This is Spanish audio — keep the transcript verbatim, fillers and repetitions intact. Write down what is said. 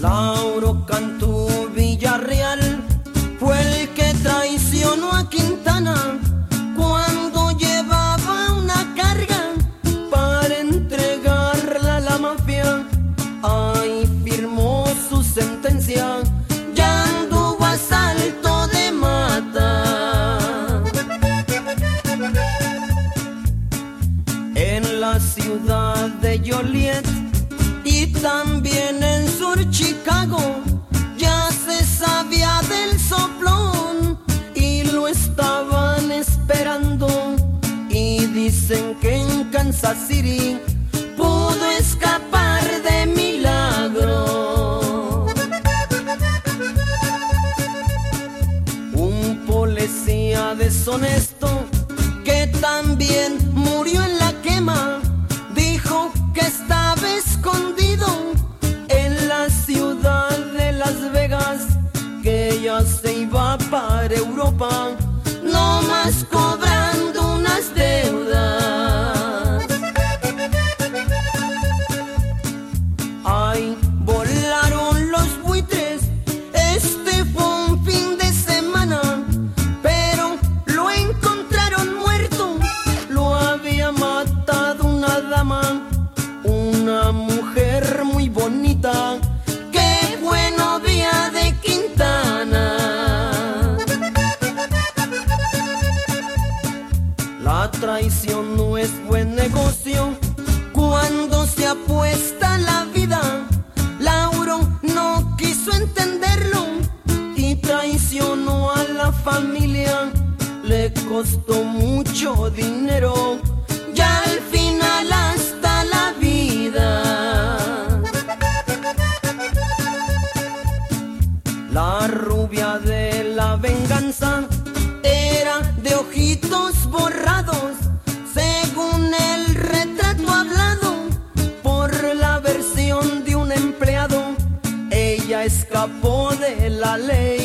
Lauro Cantú Villarreal fue el que traicionó a Quintana cuando llevaba una carga para entregarla a la mafia. Ahí firmó su sentencia, ya anduvo a salto de mata. En la ciudad de Joliet y también en Sur Chicago ya se sabía del soplón y lo estaban esperando. Y dicen que en Kansas City pudo escapar de milagro. Un policía deshonesto que también murió en la quema dijo que estaba escondido en la ciudad de Las Vegas, que ya se iba para Europa, no más cobrando unas deudas. Ay, volaron los buitres, este fue un fin de semana, pero lo encontraron muerto, lo había matado una dama, una mujer muy bonita que fue novia de Quintana. La traición no es buen negocio cuando se apuesta la vida. Lauro no quiso entenderlo y traicionó a la familia. Le costó mucho dinero, ya al final hasta la vida. La rubia de la venganza era de ojitos borrados, según el retrato hablado por la versión de un empleado. Ella escapó de la ley